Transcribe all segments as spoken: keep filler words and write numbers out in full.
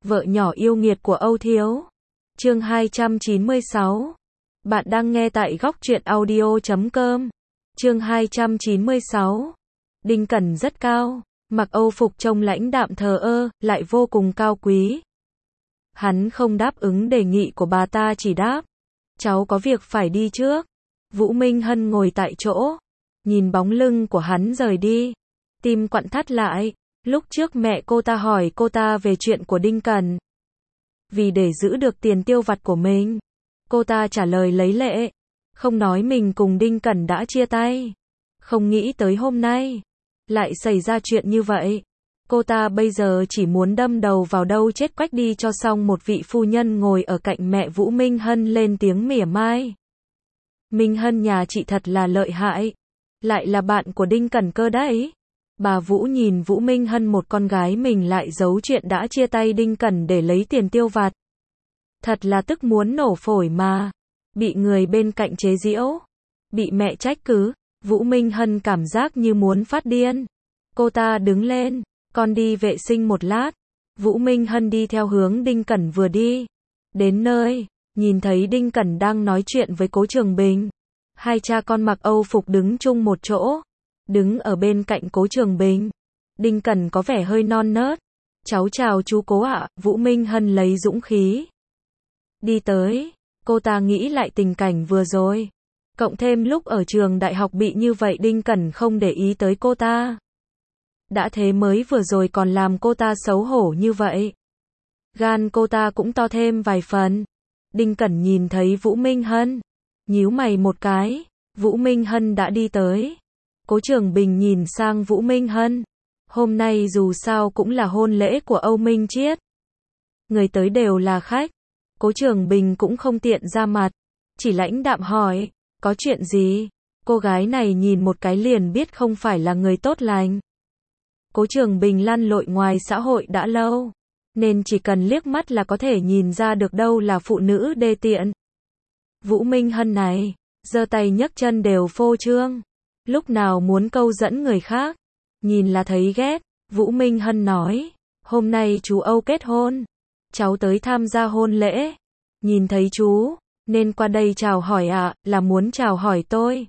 Vợ nhỏ yêu nghiệt của Âu Thiếu. Chương hai trăm chín mươi sáu. Bạn đang nghe tại góc truyện audio chấm com. Chương hai trăm chín mươi sáu. Đinh Cẩn rất cao, mặc Âu phục trông lãnh đạm thờ ơ, lại vô cùng cao quý. Hắn không đáp ứng đề nghị của bà ta, chỉ đáp: cháu có việc phải đi trước. Vũ Minh Hân ngồi tại chỗ, nhìn bóng lưng của hắn rời đi, tim quặn thắt lại. Lúc trước mẹ cô ta hỏi cô ta về chuyện của Đinh Cẩn. Vì để giữ được tiền tiêu vặt của mình, cô ta trả lời lấy lệ, không nói mình cùng Đinh Cẩn đã chia tay. Không nghĩ tới hôm nay lại xảy ra chuyện như vậy. Cô ta bây giờ chỉ muốn đâm đầu vào đâu chết quách đi cho xong. Một vị phu nhân ngồi ở cạnh mẹ Vũ Minh Hân lên tiếng mỉa mai: Minh Hân nhà chị thật là lợi hại, lại là bạn của Đinh Cẩn cơ đấy. Bà Vũ nhìn Vũ Minh Hân, một con gái mình lại giấu chuyện đã chia tay Đinh Cẩn để lấy tiền tiêu vặt. Thật là tức muốn nổ phổi mà. Bị người bên cạnh chế giễu, bị mẹ trách cứ, Vũ Minh Hân cảm giác như muốn phát điên. Cô ta đứng lên: con đi vệ sinh một lát. Vũ Minh Hân đi theo hướng Đinh Cẩn vừa đi. Đến nơi, nhìn thấy Đinh Cẩn đang nói chuyện với Cố Trường Bình. Hai cha con mặc Âu phục đứng chung một chỗ. Đứng ở bên cạnh Cố Trường Bình, Đinh Cẩn có vẻ hơi non nớt. Cháu chào chú Cố ạ. Vũ Minh Hân lấy dũng khí đi tới. Cô ta nghĩ lại tình cảnh vừa rồi, cộng thêm lúc ở trường đại học bị như vậy, Đinh Cẩn không để ý tới cô ta. Đã thế mới vừa rồi còn làm cô ta xấu hổ như vậy, gan cô ta cũng to thêm vài phần. Đinh Cẩn nhìn thấy Vũ Minh Hân, nhíu mày một cái. Vũ Minh Hân đã đi tới. Cố Trường Bình nhìn sang Vũ Minh Hân. Hôm nay dù sao cũng là hôn lễ của Âu Minh Chiết, người tới đều là khách. Cố Trường Bình cũng không tiện ra mặt, chỉ lãnh đạm hỏi: có chuyện gì? Cô gái này nhìn một cái liền biết không phải là người tốt lành. Cố Trường Bình lăn lội ngoài xã hội đã lâu, nên chỉ cần liếc mắt là có thể nhìn ra được đâu là phụ nữ đê tiện. Vũ Minh Hân này, giơ tay nhấc chân đều phô trương, lúc nào muốn câu dẫn người khác, nhìn là thấy ghét. Vũ Minh Hân nói: hôm nay chú Âu kết hôn, cháu tới tham gia hôn lễ, nhìn thấy chú, nên qua đây chào hỏi ạ. À, là muốn chào hỏi tôi,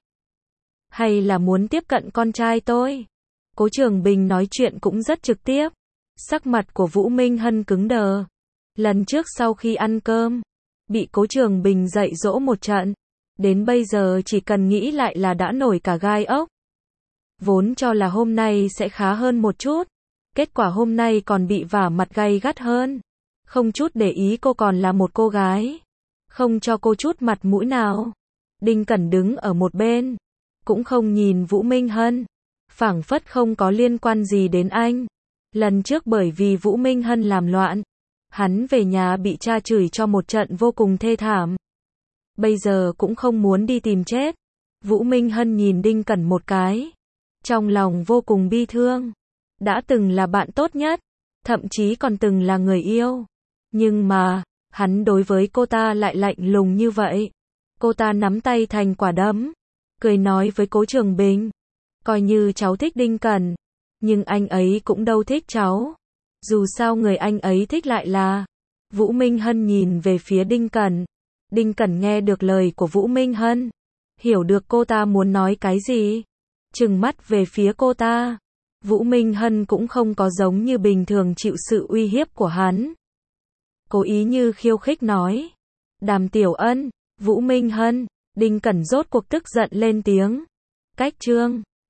hay là muốn tiếp cận con trai tôi? Cố Trường Bình nói chuyện cũng rất trực tiếp. Sắc mặt của Vũ Minh Hân cứng đờ. Lần trước sau khi ăn cơm, bị Cố Trường Bình dạy dỗ một trận, đến bây giờ chỉ cần nghĩ lại là đã nổi cả gai ốc. Vốn cho là hôm nay sẽ khá hơn một chút, kết quả hôm nay còn bị vả mặt gay gắt hơn. Không chút để ý cô còn là một cô gái, không cho cô chút mặt mũi nào. Đinh Cẩn đứng ở một bên, cũng không nhìn Vũ Minh Hân, phảng phất không có liên quan gì đến anh. Lần trước bởi vì Vũ Minh Hân làm loạn, hắn về nhà bị cha chửi cho một trận vô cùng thê thảm. Bây giờ cũng không muốn đi tìm chết. Vũ Minh Hân nhìn Đinh Cẩn một cái, trong lòng vô cùng bi thương. Đã từng là bạn tốt nhất, thậm chí còn từng là người yêu. Nhưng mà, hắn đối với cô ta lại lạnh lùng như vậy. Cô ta nắm tay thành quả đấm, cười nói với Cố Trường Bình: coi như cháu thích Đinh Cẩn, nhưng anh ấy cũng đâu thích cháu. Dù sao người anh ấy thích lại là... Vũ Minh Hân nhìn về phía Đinh Cẩn. Đinh Cẩn nghe được lời của Vũ Minh Hân, hiểu được cô ta muốn nói cái gì, trừng mắt về phía cô ta. Vũ Minh Hân cũng không có giống như bình thường chịu sự uy hiếp của hắn, cố ý như khiêu khích nói: Đàm Tiểu Ân. Vũ Minh Hân. Đinh Cẩn rốt cuộc tức giận lên tiếng: cách trương,